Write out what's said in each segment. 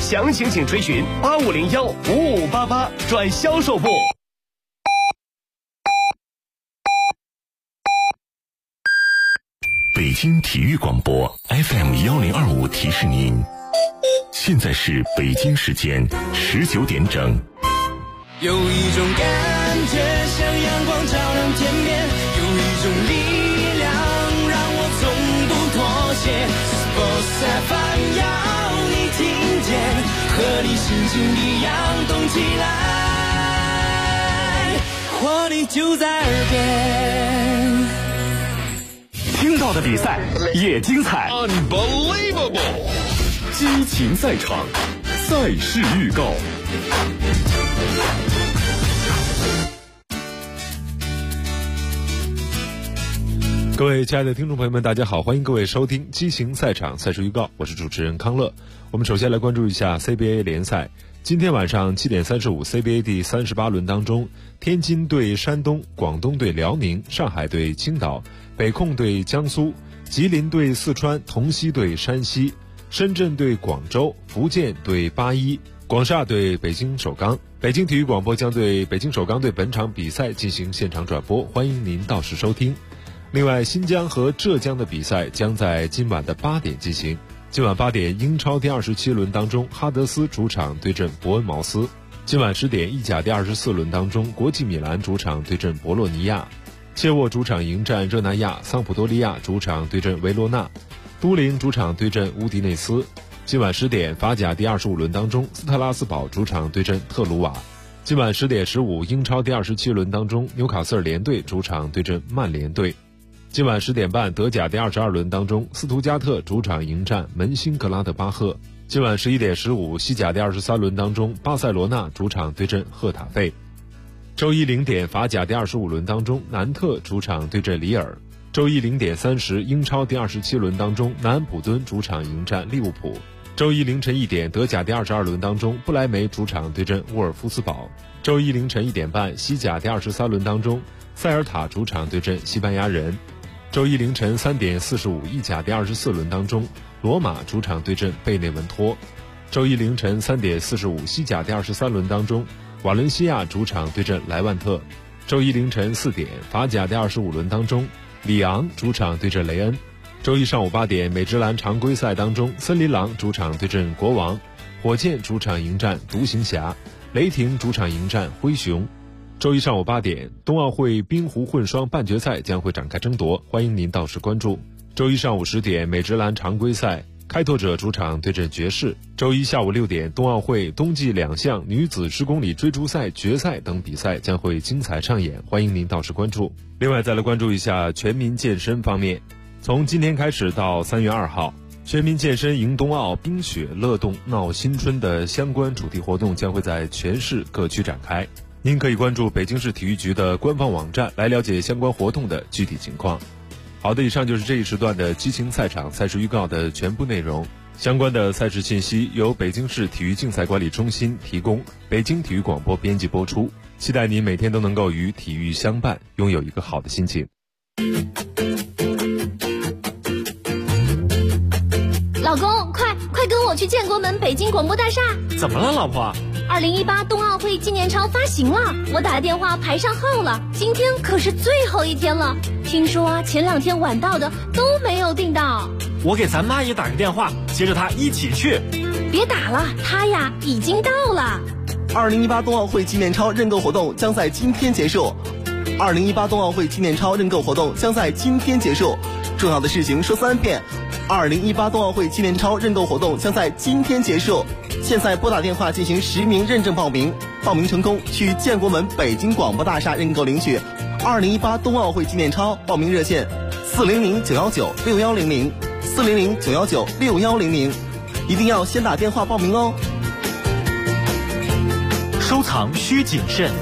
详情请垂询8501-5588转销售部。 北京体育广播 FM1025提示您，现在是北京时间19点整。 有一种感觉像阳光照亮天边，有一种力量让我从不妥协。Sports FM 要你听见，和你心情一样动起来，活力就在耳边。 听到的比赛也精彩 Unbelievable 激情赛场，赛事预告。 各位亲爱的听众朋友们，大家好，欢迎各位收听激情赛场赛事预告，我是主持人康乐。我们首先来关注一下 CBA 联赛。今天晚上7点35 CBA 第38轮当中，天津对山东，广东对辽宁，上海对青岛，北控对江苏，吉林对四川，同曦对山西，深圳对广州，福建对八一，广厦对北京首钢。北京体育广播将对北京首钢队本场比赛进行现场转播，欢迎您到时收听。另外，新疆和浙江的比赛将在今晚的8点进行。今晚8点，英超第27轮当中，哈德斯主场对阵伯恩茅斯。今晚10点，意甲第24轮当中，国际米兰主场对阵博洛尼亚，切沃主场迎战热那亚，桑普多利亚主场对阵维罗纳，都灵主场对阵乌迪内斯。今晚10点，法甲第25轮当中，斯特拉斯堡主场对阵特鲁瓦。今晚10点15，英超第27轮当中，纽卡斯尔联队主场对阵曼联队。今晚10点半，德甲第22轮当中，斯图加特主场迎战门兴格拉德巴赫。今晚11点15，西甲第23轮当中，巴塞罗那主场对阵赫塔费。周一0点，法甲第25轮当中，南特主场对阵里尔。周一0点30，英超第27轮当中，南安普敦主场迎战利物浦。周一凌晨1点，德甲第22轮当中，不莱梅主场对阵沃尔夫斯堡。周一凌晨1点半，西甲第23轮当中，塞尔塔主场对阵西班牙人。周一凌晨3点45，意甲第24轮当中，罗马主场对阵贝内文托。周一凌晨3点45，西甲第23轮当中，瓦伦西亚主场对阵莱万特。周一凌晨4点，法甲第25轮当中，里昂主场对阵雷恩。周一上午8点，美职篮常规赛当中，森林狼主场对阵国王，火箭主场迎战独行侠，雷霆主场迎战灰熊。周一上午8点，冬奥会冰壶混双半决赛将会展开争夺，欢迎您到时关注。周一上午10点，美职篮常规赛，开拓者主场对阵爵士。周一下午6点，冬奥会冬季2项女子10公里追逐赛决赛等比赛将会精彩上演，欢迎您到时关注。另外再来关注一下全民健身方面，从今天开始到3月2号，全民健身迎冬奥，冰雪乐动闹新春的相关主题活动将会在全市各区展开。您可以关注北京市体育局的官方网站来了解相关活动的具体情况。好的，以上就是这一时段的激情赛场赛事预告的全部内容。相关的赛事信息由北京市体育竞赛管理中心提供，北京体育广播编辑播出。期待您每天都能够与体育相伴，拥有一个好的心情。 老公，快跟我去建国门北京广播大厦！ 怎么了，老婆 ？2018冬奥会纪念钞发行了，我打电话排上号了，今天可是最后一天了。听说前2天晚到的都没有订到。 我给咱妈也打个电话，接着她一起去。 别打了，她呀已经到了。 2018冬奥会纪念钞认购活动将在今天结束。2018冬奥会纪念钞认购活动将在今天结束。重要的事情说3遍。2018冬奥会纪念钞认购活动将在今天结束。现在拨打电话进行实名认证报名，报名成功去建国门北京广播大厦认购领取2018冬奥会纪念钞。报名热线400-919-6100 400-919-6100，一定要先打电话报名哦。 收藏需谨慎。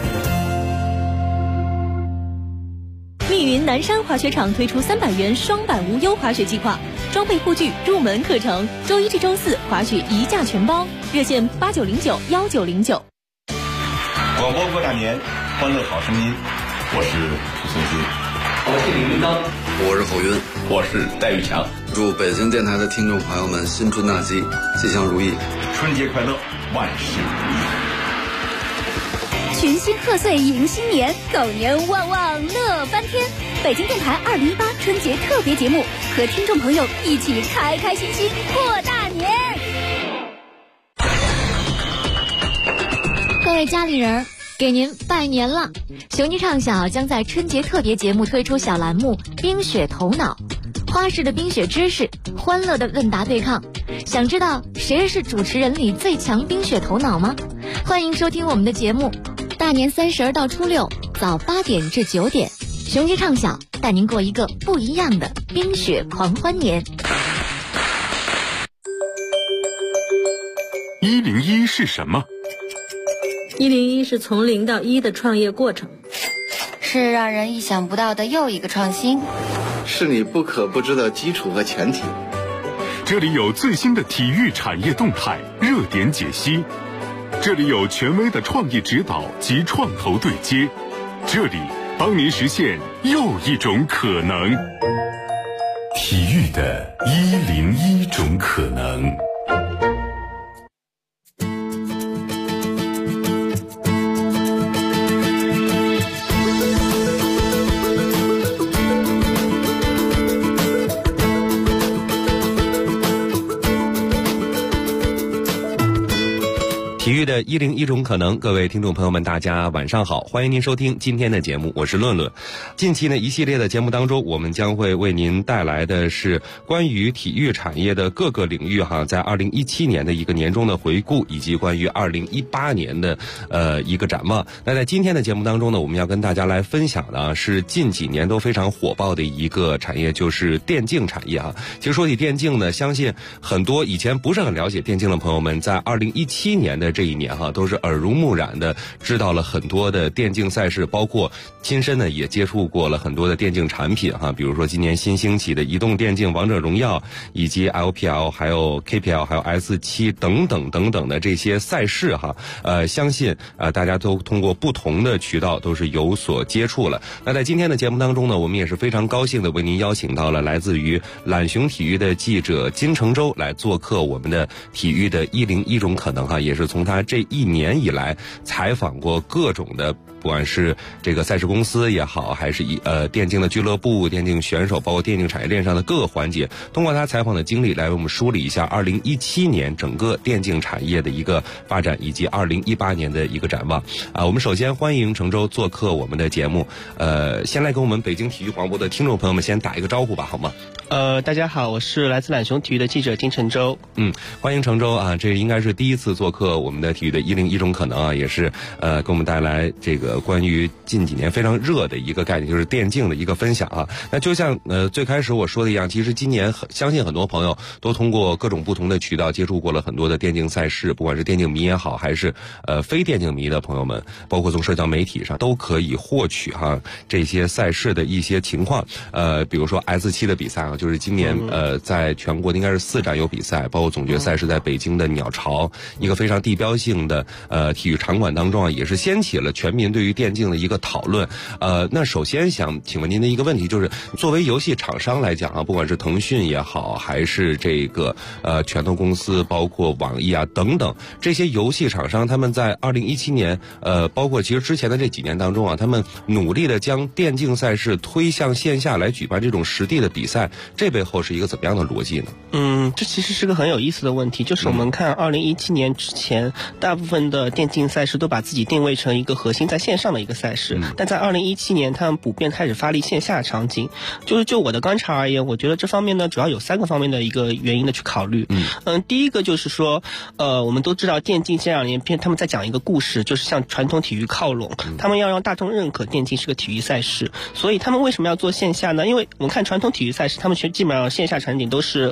密云南山滑雪场推出300元双板无忧滑雪计划，装备护具入门课程，周1至周4滑雪1价全包，热线8909-1909。 广播过大年，欢乐好声音，我是蒲松心。 我是李云刚， 我是侯云， 我是戴玉强。 祝北京电台的听众朋友们新春大吉，吉祥如意， 春节快乐，万事如意。 群星贺岁迎新年，狗年旺旺乐翻天。北京电台2018春节特别节目，和听众朋友一起开开心心过大年。 各位家里人，给您拜年了！雄鸡唱晓将在春节特别节目推出小栏目《冰雪头脑》，花式的冰雪知识，欢乐的问答对抗。想知道谁是主持人里最强冰雪头脑吗？欢迎收听我们的节目，大年30到初6早8点至9点，雄鸡唱晓带您过一个不一样的冰雪狂欢年。 101是什么 ？101是从0到1的创业过程， 是让人意想不到的又一个创新， 是你不可不知的基础和前提。 这里有最新的体育产业动态热点解析，这里有权威的创业指导及创投对接，这里帮您实现又一种可能。体育的101种可能。 体育的101种可能，各位听众朋友们，大家晚上好，欢迎您收听今天的节目，我是论论。近期呢，一系列的节目当中，我们将会为您带来的是关于体育产业的各个领域在2017年的一个年终的回顾，以及关于2018年的一个展望。那在今天的节目当中呢，我们要跟大家来分享的是近几年都非常火爆的一个产业，就是电竞产业其实说起电竞呢，相信很多以前不是很了解电竞的朋友们，在2017年的这一年都是耳濡目染的知道了很多的电竞赛事，包括亲身呢也接触过了很多的电竞产品比如说今年新兴起的移动电竞王者荣耀，以及 LPL 还有 KPL 还有 S7 等等等等的这些赛事相信大家都通过不同的渠道都是有所接触了。那在今天的节目当中呢，我们也是非常高兴的为您邀请到了来自于懒熊体育的记者金承洲来做客我们的体育的101种可能也是从他这1年以来采访过各种的，不管是这个赛事公司也好，还是电竞的俱乐部、电竞选手，包括电竞产业链上的各个环节，通过他采访的经历来为我们梳理一下2017年整个电竞产业的一个发展，以及2018年的一个展望我们首先欢迎承洲做客我们的节目，先来跟我们北京体育广播的听众朋友们先打一个招呼吧，好吗？ 大家好，我是来自懒熊体育的记者金承洲。 欢迎承洲这应该是第一次做客我们的体育的101种可能也是给我们带来这个关于近几年非常热的一个概念，就是电竞的一个分享那就像最开始我说的一样，其实今年相信很多朋友都通过各种不同的渠道接触过了很多的电竞赛事，不管是电竞迷也好，还是非电竞迷的朋友们，包括从社交媒体上都可以获取这些赛事的一些情况。比如说 S7 的比赛就是今年在全国应该是4站有比赛，包括总决赛是在北京的鸟巢一个非常地标性的体育场馆当中也是掀起了全民对于电竞的一个讨论。那首先想请问您的一个问题就是，作为游戏厂商来讲不管是腾讯也好，还是这个拳头公司，包括网易等等这些游戏厂商，他们在2017年包括其实之前的这几年当中他们努力的将电竞赛事推向线下来举办这种实地的比赛，这背后是一个怎么样的逻辑呢？ 这其实是个很有意思的问题，就是我们看2017年之前，大部分的电竞赛事都把自己定位成一个核心在线上的一个赛事，但在2017年他们普遍开始发力线下场景。就我的观察而言，我觉得这方面呢主要有3个方面的一个原因的去考虑。第一个就是说我们都知道电竞这2年他们在讲一个故事，就是向传统体育靠拢，他们要让大众认可电竞是个体育赛事，所以他们为什么要做线下呢？因为我们看传统体育赛事，他们基本上线下场景都是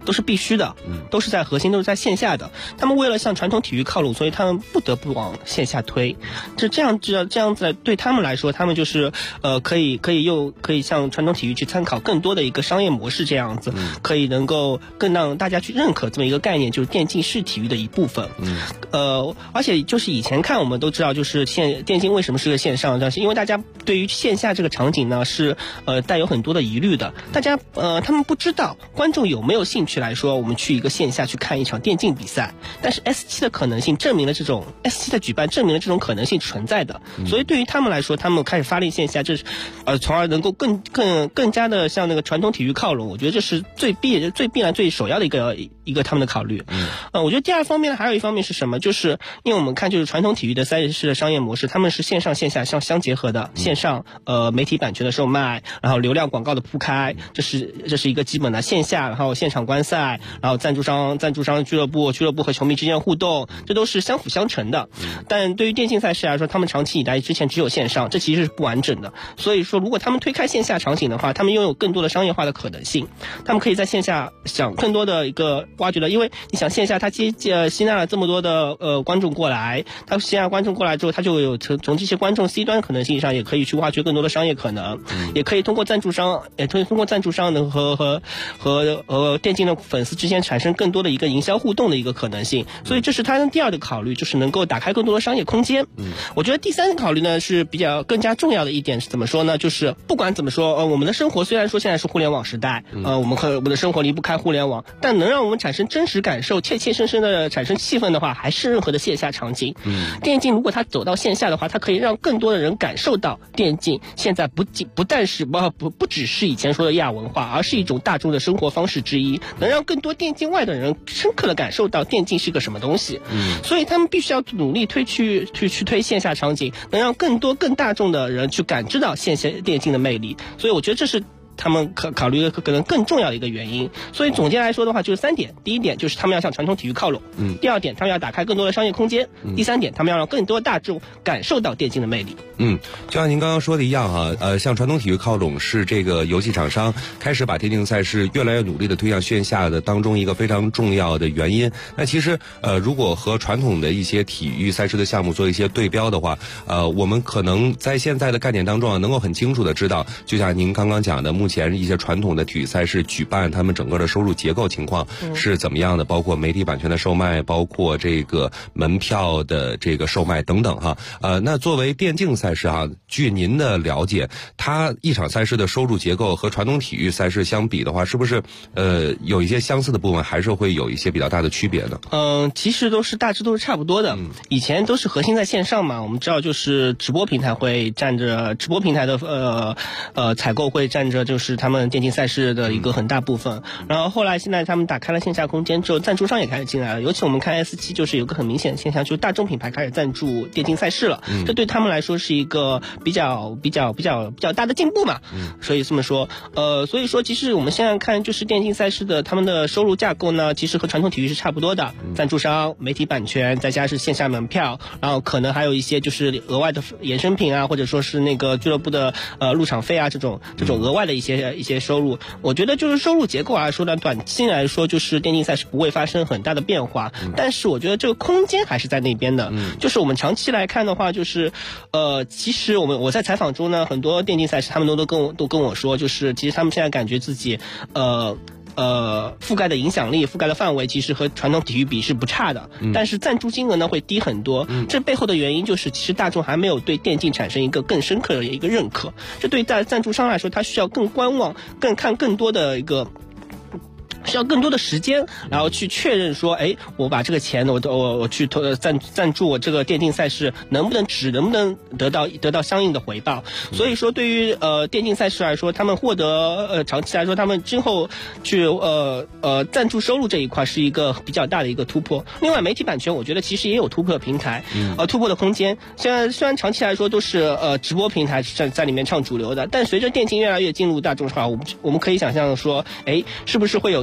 都是必须的，都是在核心，都是在线下的。他们为了向传统体育靠拢，所以他们不得不往线下推。这样子对他们来说，他们就是可以向传统体育去参考更多的一个商业模式，这样子可以能够更让大家去认可这么一个概念，就是电竞是体育的一部分。而且就是以前看我们都知道，就是电竞为什么是个线上，但是因为大家对于线下这个场景呢是带有很多的疑虑的，大家他们不知道观众有没有兴趣来说我们去一个线下去看一场电竞比赛。但是 S7 的可能性证明了这种 S7 的举办证明了这种可能性存在的，所以对于他们来说，他们开始发力线下，这是从而能够更加的向那个传统体育靠拢。我觉得这是最必然最首要的一个他们的考虑。我觉得第二方面还有一方面是什么，就是因为我们看就是传统体育的赛事的商业模式，他们是线上线下相结合的，线上媒体版权的售卖，然后流量广告的铺开，这是一个基本的。线下然后现场观赛，然后赞助商俱乐部和球迷之间互动，这都是相辅相成的。但对于电竞赛事来说，他们长期以来之前只有线上，这其实是不完整的。所以说如果他们推开线下场景的话，他们拥有更多的商业化的可能性，他们可以在线下想更多的一个挖掘的。因为你想线下他吸纳了这么多的观众过来，他吸纳观众过来之后，他就有从这些观众 C 端可能性上也可以去挖掘更多的商业可能，也可以通过赞助商能和电竞的粉丝之间产生更多的一个营销互动的一个可能性。所以这是他的第二的考虑，就是能够打开更多的商业空间。我觉得第三个考虑呢是比较更加重要的一点是怎么说呢，就是不管怎么说我们的生活虽然说现在是互联网时代，我们的生活离不开互联网，但能让我们产生真实感受切切生生的产生气氛的话，还是任何的线下场景。电竞如果它走到线下的话，它可以让更多的人感受到电竞现在不只是以前说的亚文化，而是一种大众的生活方式之一，能让更多电竞外的人深刻的感受到电竞是个什么东西。所以他们必须要努力去推线下场景，能让更大众的人去感知到线下电竞的魅力。所以我觉得这是他们考虑的可能更重要的一个原因。所以总结来说的话就是3点，第一点就是他们要向传统体育靠拢，第二点他们要打开更多的商业空间，第三点他们要让更多大众感受到电竞的魅力。 就像您刚刚说的一样哈，向传统体育靠拢是这个游戏厂商开始把电竞赛事越来越努力的推向线下的当中一个非常重要的原因。那其实如果和传统的一些体育赛事的项目做一些对标的话，我们可能在现在的概念当中能够很清楚的知道，就像您刚刚讲的，目前一些传统的体育赛事举办他们整个的收入结构情况是怎么样的，包括媒体版权的售卖，包括这个门票的这个售卖等等哈。那作为电竞赛事哈，据您的了解，它一场赛事的收入结构和传统体育赛事相比的话，是不是有一些相似的部分，还是会有一些比较大的区别呢？ 其实大致都是差不多的。以前都是核心在线上嘛，我们知道就是直播平台会占着直播平台的采购会占着就是他们电竞赛事的一个很大部分。然后后来现在他们打开了线下空间之后，赞助商也开始进来了。尤其我们看 S7 就是有个很明显的现象，就是大众品牌开始赞助电竞赛事了，这对他们来说是一个比较大的进步嘛。所以这么说，所以说其实我们现在看就是电竞赛事的他们的收入架构呢，其实和传统体育是差不多的，赞助商、媒体版权，再加上线下门票，然后可能还有一些就是额外的衍生品啊，或者说是那个俱乐部的入场费啊，这种额外的一些收入。我觉得就是收入结构来说呢，短期来说就是电竞赛事不会发生很大的变化，但是我觉得这个空间还是在那边的。就是我们长期来看的话，就是其实我在采访中呢，很多电竞赛事他们都跟我说，就是其实他们现在感觉自己覆盖的影响力、覆盖的范围其实和传统体育比是不差的，但是赞助金额呢会低很多。这背后的原因就是其实大众还没有对电竞产生一个更深刻的一个认可，这对赞助商来说他需要更观望、看更多的一个需要更多的时间，然后去确认说，我把这个钱我去赞助我这个电竞赛事能不能得到相应的回报。所以说对于电竞赛事来说，他们获得长期来说他们今后去赞助收入这一块是一个比较大的一个突破。另外媒体版权我觉得其实也有突破的平台，突破的空间。现在虽然长期来说都是直播平台在里面唱主流的，但随着电竞越来越进入大众化，我们可以想象说，是不是会有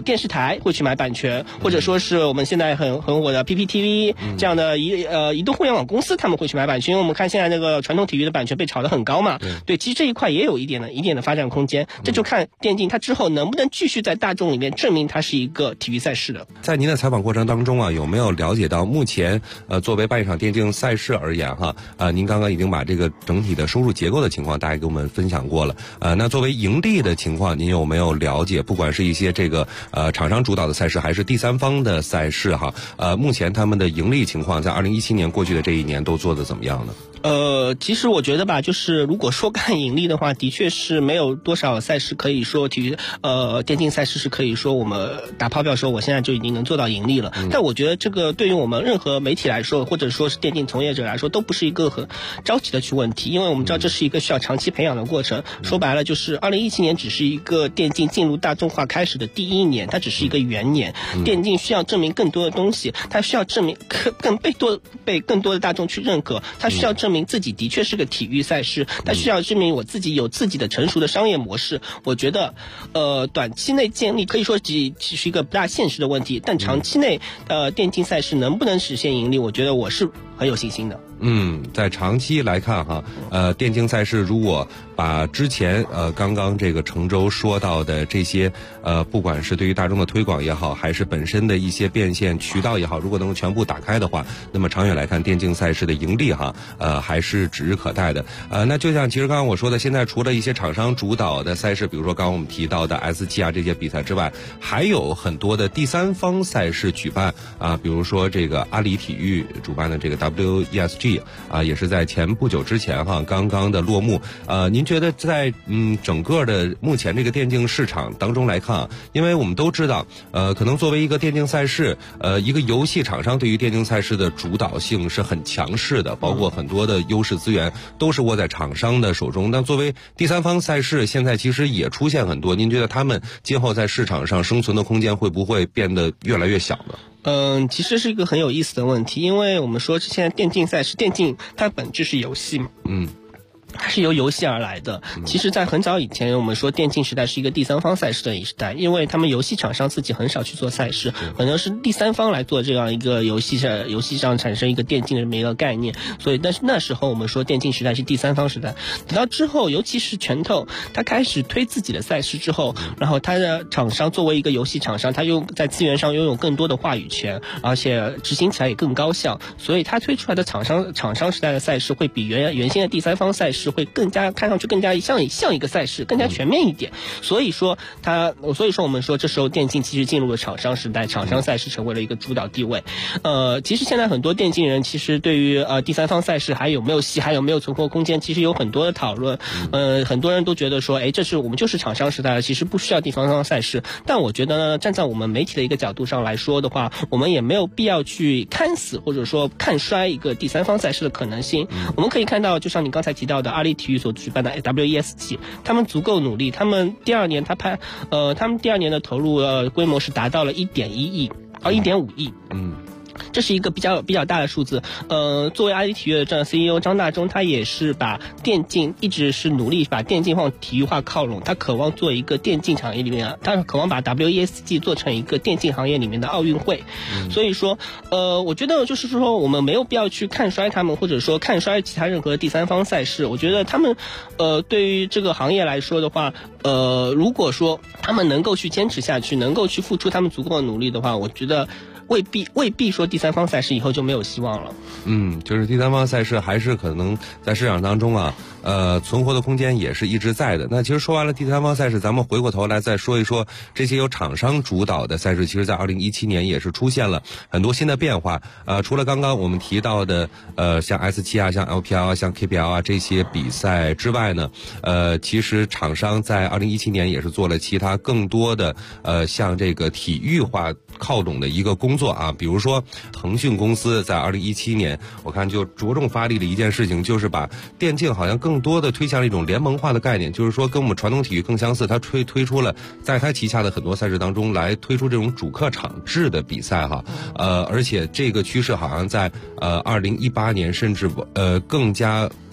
电视台会去买版权，或者说是我们现在很火的 PPTV 这样的移动互联网公司，他们会去买版权。因为我们看现在那个传统体育的版权被炒得很高嘛，对，其实这一块也有一点的发展空间。这就看电竞它之后能不能继续在大众里面证明它是一个体育赛事的。 在您的采访过程当中啊，有没有了解到目前作为办一场电竞赛事而言哈，您刚刚已经把这个整体的收入结构的情况大概给我们分享过了。那作为盈利的情况，您有没有了解？不管是一些这个厂商主导的赛事，还是第三方的赛事哈，目前他们的盈利情况在2017年过去的这一年都做得怎么样呢？ 其实我觉得吧，就是如果说看盈利的话，的确是没有多少赛事可以说电竞赛事是可以说我们打抛票说我现在就已经能做到盈利了。但我觉得这个对于我们任何媒体来说，或者说是电竞从业者来说，都不是一个很着急的问题，因为我们知道这是一个需要长期培养的过程。说白了，就是2017年只是一个电竞进入大众化开始的第一年，它只是一个元年。电竞需要证明更多的东西，它需要证明被更多的大众去认可，它需要证明自己的确是个体育赛事，它需要证明我自己有自己的成熟的商业模式。我觉得短期内建立可以说只是一个不大现实的问题，但长期内电竞赛事能不能实现盈利，我觉得我是很有信心的。 在长期来看哈，电竞赛事如果把之前刚刚这个程周说到的这些不管是对于大众的推广也好，还是本身的一些变现渠道也好，如果能够全部打开的话，那么长远来看电竞赛事的盈利哈还是指日可待的。那就像其实刚刚我说的，现在除了一些厂商主导的赛事，比如说刚刚我们提到的 S7 啊这些比赛之外，还有很多的第三方赛事举办比如说这个阿里体育主办的这个 WESG 也是在前不久之前哈刚刚的落幕。您觉得在整个的目前这个电竞市场当中来看因为我们都知道可能作为一个电竞赛事一个游戏厂商对于电竞赛事的主导性是很强势的，包括很多的优势资源都是握在厂商的手中。那作为第三方赛事现在其实也出现很多，您觉得他们今后在市场上生存的空间会不会变得越来越小呢？ 其实是一个很有意思的问题，因为我们说现在电竞赛事，电竞它本质是游戏嘛，它是由游戏而来的。其实在很早以前我们说电竞时代是一个第三方赛事的时代，因为他们游戏厂商自己很少去做赛事，可能是第三方来做这样一个游戏上产生一个电竞的这么一个概念。所以但是那时候我们说电竞时代是第三方时代。等到之后尤其是拳头他开始推自己的赛事之后，然后他的厂商作为一个游戏厂商，他又在资源上拥有更多的话语权，而且执行起来也更高效，所以他推出来的厂商时代的赛事会比原先的第三方赛事会更加看上去更加像一个赛事，更加全面一点。所以说我们说这时候电竞其实进入了厂商时代，厂商赛事成为了一个主导地位。其实现在很多电竞人其实对于第三方赛事还有没有戏，还有没有存活空间，其实有很多的讨论。很多人都觉得说我们就是厂商时代了，其实不需要第三方赛事。但我觉得呢，站在我们媒体的一个角度上来说的话，我们也没有必要去看死或者说看衰一个第三方赛事的可能性。我们可以看到就像你刚才提到的阿里体育所举办的 WESG， 他们足够努力，他们第二年的投入规模是达到了1.1亿1.5亿。这是一个比较大的数字。作为阿里体育的CEO 张大中，他也是把电竞一直是努力把电竞往体育化靠拢，他渴望做一个电竞行业里面，他渴望把 WESG 做成一个电竞行业里面的奥运会。所以说我觉得就是说我们没有必要去看衰他们，或者说看衰其他任何第三方赛事。我觉得他们对于这个行业来说的话，如果说他们能够去坚持下去，能够去付出他们足够的努力的话，我觉得未必说第三方赛事以后就没有希望了。 就是第三方赛事还是可能在市场当中存活的空间也是一直在的。那其实说完了第三方赛事，咱们回过头来再说一说这些由厂商主导的赛事，其实在2017年也是出现了很多新的变化。除了刚刚我们提到的像 S7 啊、像 LPL 啊、像 KPL 啊这些比赛之外呢，其实厂商在2017年也是做了其他更多的像这个体育化靠拢的一个工作比如说腾讯公司在2017年我看就着重发力了一件事情，就是把电竞好像更多的推向了一种联盟化的概念，就是说跟我们传统体育更相似，它推出了在它旗下的很多赛事当中来推出这种主客场制的比赛而且这个趋势好像在2018年甚至更加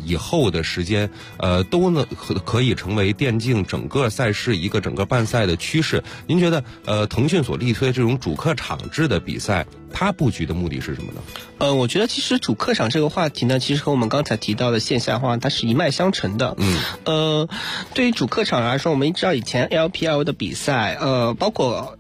以后的时间，都可以成为电竞整个赛事一个整个办赛的趋势。您觉得腾讯所力推这种主客场制的比赛，它布局的目的是什么呢？ 我觉得其实主客场这个话题呢，其实和我们刚才提到的线下化它是一脉相承的。对于主客场来说，我们知道以前 LPL 的比赛，包括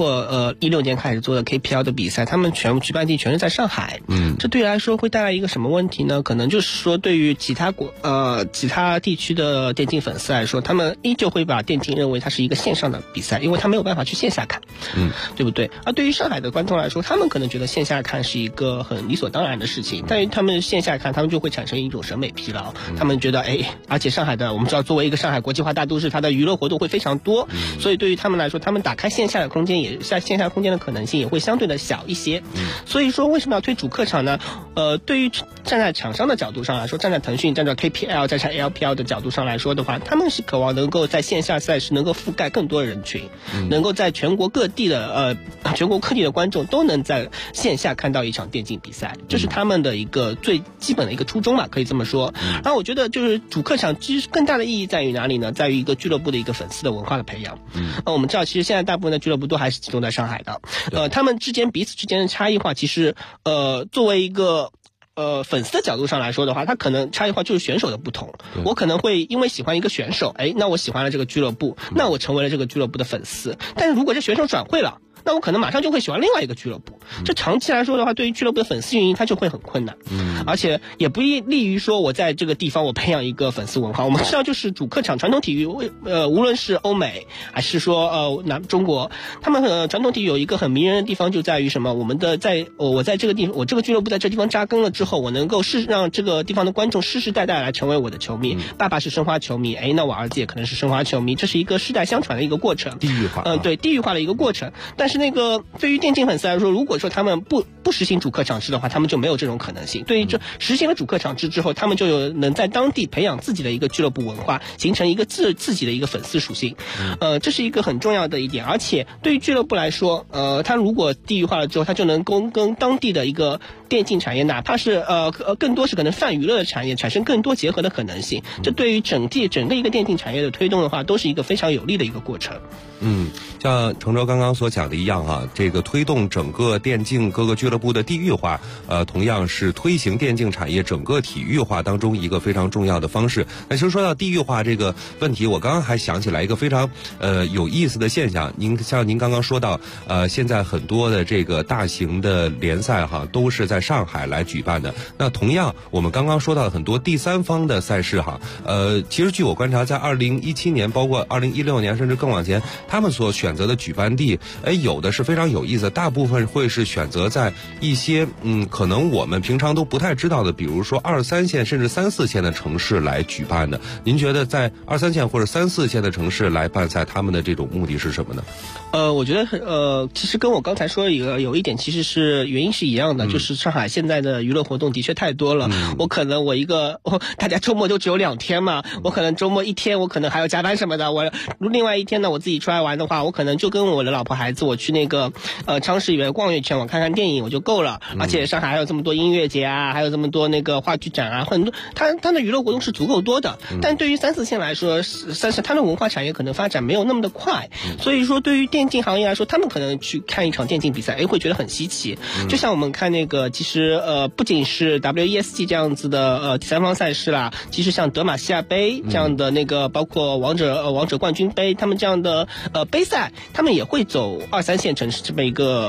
16年开始做的 KPL 的比赛，他们全部举办地全是在上海。这对于来说会带来一个什么问题呢？可能就是说对于其他地区的电竞粉丝来说，他们依旧会把电竞认为它是一个线上的比赛，因为他没有办法去线下看，对不对？而对于上海的观众来说，他们可能觉得线下看是一个很理所当然的事情，但是他们线下看，他们就会产生一种审美疲劳。他们觉得而且上海的我们知道作为一个上海国际化大都市，它的娱乐活动会非常多，所以对于他们来说，他们打开线下的空间线下空间的可能性也会相对的小一些。所以说为什么要推主客场呢？对于站在厂商的角度上来说，站在腾讯、站在 KPL、站在 LPL 的角度上来说的话，他们是渴望能够在线下赛事能够覆盖更多人群，能够在全国各地的观众都能在线下看到一场电竞比赛，这是他们的一个最基本的一个初衷嘛，可以这么说。然后我觉得就是主客场其实更大的意义在于哪里呢？在于一个俱乐部的一个粉丝的文化的培养。我们知道其实现在大部分的俱乐部都还是集中在上海的，他们彼此之间的差异化，其实作为一个粉丝的角度上来说的话，他可能差异化就是选手的不同。我可能会因为喜欢一个选手，那我喜欢了这个俱乐部，那我成为了这个俱乐部的粉丝。但是如果这选手转会了，那我可能马上就会喜欢另外一个俱乐部。这长期来说的话，对于俱乐部的粉丝运营，它就会很困难。而且也不利于说我在这个地方我培养一个粉丝文化。我们知道，就是主客场传统体育，无论是欧美还是说中国，他们传统体育有一个很迷人的地方，就在于什么？我在这个地方，我这个俱乐部在这地方扎根了之后，我能够让这个地方的观众世世代代来成为我的球迷。爸爸是申花球迷，那我儿子也可能是申花球迷，这是一个世代相传的一个过程。 地域化， 对，地域化的一个过程。但是对于电竞粉丝来说，如果说他们不实行主客场制的话，他们就没有这种可能性。对于这实行了主客场制之后，他们就能在当地培养自己的一个俱乐部文化，形成一个自己的一个粉丝属性。这是一个很重要的一点。而且对于俱乐部来说，他如果地域化了之后，他就能跟当地的一个电竞产业，哪怕是更多是可能泛娱乐的产业，产生更多结合的可能性。这对于整个一个电竞产业的推动的话，都是一个非常有利的一个过程。 像程州刚刚所讲的一样这个推动整个电竞各个俱乐部的地域化，同样是推行电竞产业整个体育化当中一个非常重要的方式。那其实说到地域化这个问题，我刚刚还想起来一个非常有意思的现象。像您刚刚说到，现在很多的这个大型的联赛都是在上海来举办的。那同样，我们刚刚说到的很多第三方的赛事其实据我观察，在2017年，包括2016年，甚至更往前，他们所选择的举办地，有的是非常有意思的，大部分会是选择在一些可能我们平常都不太知道的，比如说2、3线甚至3、4线的城市来举办的。您觉得在2、3线或者3、4线的城市来办赛，他们的这种目的是什么呢？ 我觉得其实跟我刚才说的有一点其实是原因是一样的，就是上海现在的娱乐活动的确太多了。我可能大家周末就只有2天嘛，我可能周末1天我可能还要加班什么的，我另外1天呢我自己出来玩的话，我可能就跟我的老婆孩子我去那个超市里面逛一圈，我看看电影我就够了。而且上海还有这么多音乐节啊，还有这么多那个话剧展啊，很多它的娱乐活动是足够多的。但对于3、4线来说，它的文化产业可能发展没有那么的快，所以说对于电竞行业来说，他们可能去看一场电竞比赛，会觉得很稀奇。就像我们看那个，其实不仅是 WESG 这样子的第三方赛事啦，其实像德玛西亚杯这样的那个，包括王者冠军杯，他们这样的杯赛，他们也会走2、3线城市这么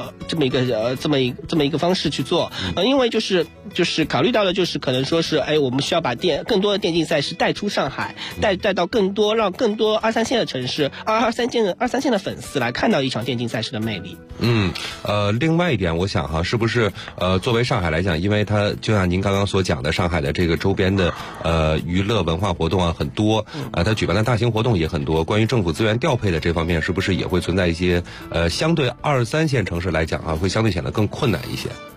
一个方式去做。因为就是考虑到的就是可能说是我们需要把更多的电竞赛事带出上海，带到让更多2、3线的城市2、3线的粉丝来看到一场电竞赛事的魅力。 另外一点，我想是不是作为上海来讲，因为它就像您刚刚所讲的，上海的这个周边的娱乐文化活动很多，它举办的大型活动也很多。关于政府资源调配的这方面，是不是也会存在一些相对2、3线城市来讲会相对显得更困难一些？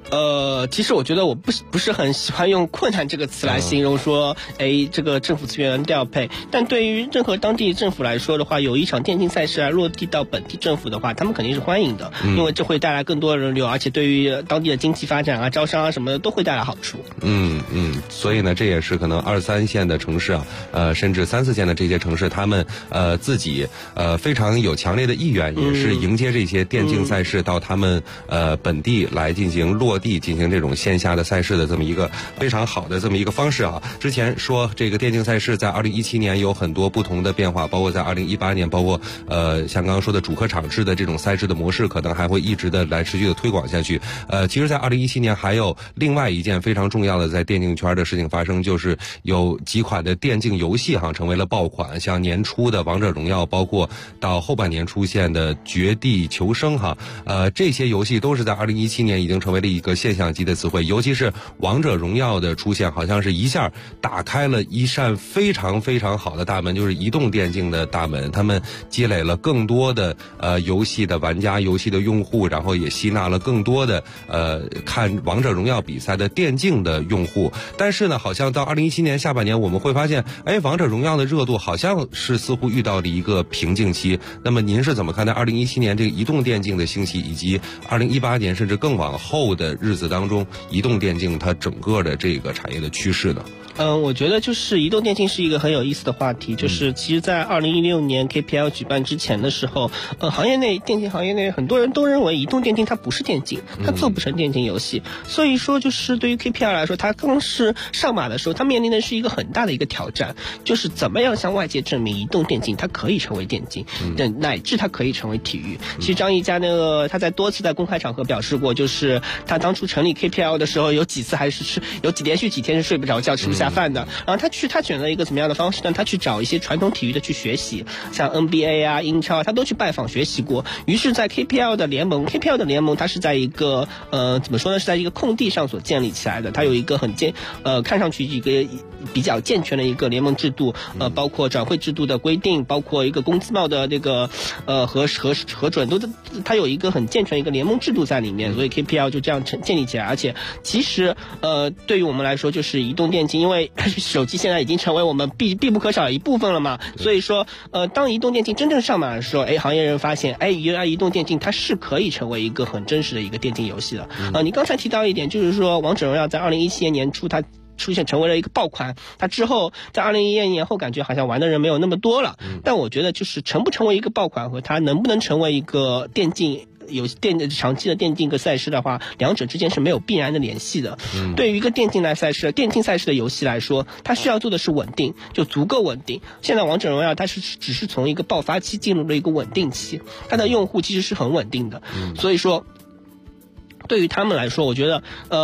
其实我觉得我不是很喜欢用困难这个词来形容说，这个政府资源调配。但对于任何当地政府来说的话，有一场电竞赛事落地到本地政府的话，他们肯定是欢迎的，因为这会带来更多的人流，而且对于当地的经济发展招商什么的都会带来好处。 所以呢，这也是可能2、3线的城市甚至3、4线的这些城市，他们自己非常有强烈的意愿，也是迎接这些电竞赛事到他们本地来进行落地，进行这种线下的赛事的这么一个非常好的这么一个方式之前说这个电竞赛事在2017年有很多不同的变化，包括在2018年，包括像刚刚说的主客场制的这种赛制的模式，可能还会一直的来持续的推广下去。其实在2017年还有另外一件非常重要的在电竞圈的事情发生，就是有几款的电竞游戏成为了爆款，像年初的王者荣耀，包括到后半年出现的绝地求生这些游戏都是在2017年已经成为了一个现象级的词汇，尤其是王者荣耀的出现，好像是一下打开了一扇非常非常好的大门，就是移动电竞的大门。他们积累了更多的游戏的玩家、游戏的用户，然后也吸纳了更多的看王者荣耀比赛的电竞的用户。但是呢，好像到2017年下半年，我们会发现，王者荣耀的热度好像是似乎遇到了一个瓶颈期。那么您是怎么看待2017年这个移动电竞的兴起，以及2018年甚至更往后的日子当中，移动电竞它整个的这个产业的趋势呢？ 我觉得就是移动电竞是一个很有意思的话题，就是其实在2016年 KPL 举办之前的时候，电竞行业内很多人都认为移动电竞它不是电竞，它做不成电竞游戏。所以说就是对于 KPL 来说，它刚是上马的时候，它面临的是一个很大的一个挑战，就是怎么样向外界证明移动电竞它可以成为电竞，乃至它可以成为体育。其实张一佳他在多次在公开场合表示过，就是他当初成立 KPL 的时候，有几次还是连续几天是睡不着觉、吃不下饭的。然后他选择一个怎么样的方式呢？他去找一些传统体育的去学习，像 NBA 英超他都去拜访学习过。于是在 KPL 的联盟它是在一个怎么说呢？是在一个空地上所建立起来的。它有一个看上去一个比较健全的一个联盟制度，包括转会制度的规定，包括一个工资帽的这个核准，它有一个很健全的一个联盟制度在里面，所以 KPL 就这样建立起来。而且其实对于我们来说，就是移动电竞，因为手机现在已经成为我们必不可少的一部分了嘛，所以说当移动电竞真正上马的时候，行业人发现原来移动电竞它是可以成为一个很真实的一个电竞游戏的。你刚才提到一点，就是说王者荣耀在2017年年初它出现成为了一个爆款，它之后在2011年后感觉好像玩的人没有那么多了。但我觉得就是成不成为一个爆款和它能不能成为一个电竞长期的电竞个赛事的话，两者之间是没有必然的联系的。对于一个电竞赛事的游戏来说，它需要做的是稳定，就足够稳定。现在王者荣耀它只是从一个爆发期进入了一个稳定期，它的用户其实是很稳定的。所以说对于他们来说，我觉得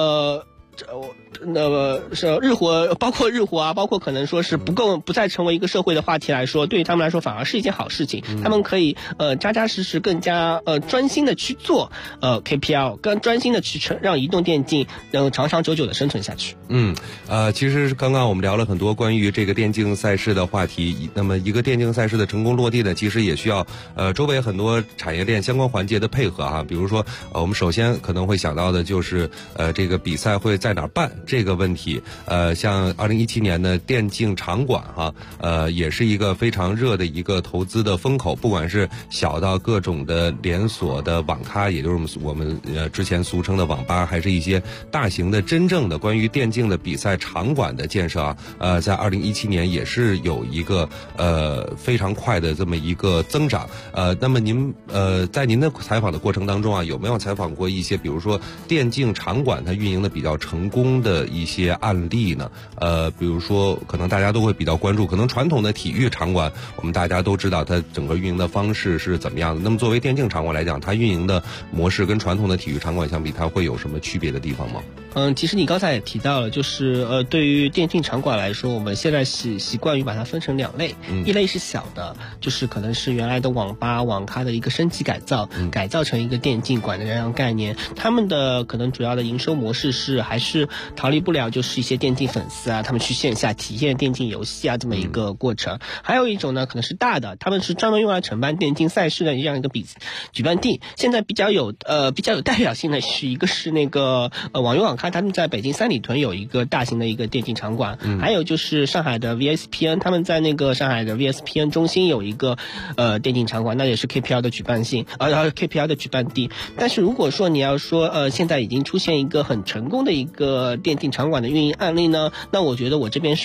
是日活，包括日活啊，包括可能说是不再成为一个社会的话题来说，对于他们来说反而是一件好事情。他们可以扎扎实实更加专心的去做KPL， 更专心的去让移动电竞能长长久久的生存下去。 其实刚刚我们聊了很多关于这个电竞赛事的话题，那么一个电竞赛事的成功落地呢，其实也需要周围很多产业链相关环节的配合比如说我们首先可能会想到的就是这个比赛会在哪儿办这个问题。像2017年的电竞场馆也是一个非常热的一个投资的风口，不管是小到各种的连锁的网咖，也就是我们之前俗称的网吧，还是一些大型的真正的关于电竞的比赛场馆的建设在2017年也是有一个非常快的这么一个增长。那么您在您的采访的过程当中有没有采访过一些比如说电竞场馆它运营的比较成功的一些案例呢？比如说可能大家都会比较关注，可能传统的体育场馆我们大家都知道它整个运营的方式是怎么样的，那么作为电竞场馆来讲，它运营的模式跟传统的体育场馆相比，它会有什么区别的地方吗？ 其实你刚才也提到了，就是对于电竞场馆来说，我们现在习惯于把它分成2类，一类是小的，就是可能是原来的网吧、网咖的一个升级改造，改造成一个电竞馆的这样概念。他们的可能主要的营收模式还是逃离不了就是一些电竞粉丝啊，他们去线下体验电竞游戏啊这么一个过程。还有一种呢，可能是大的，他们是专门用来承办电竞赛事的这样一个举办地。现在比较有代表性的是一个是那个网游网咖，他们在北京三里屯有一个大型的一个电竞场馆，还有就是上海的 VSPN， 他们在那个上海的 VSPN 中心有一个电竞场馆，那也是 KPL 的举办地。但是如果说你要说现在已经出现一个很成功的一个电竞场馆的运营案例呢，那我觉得我这边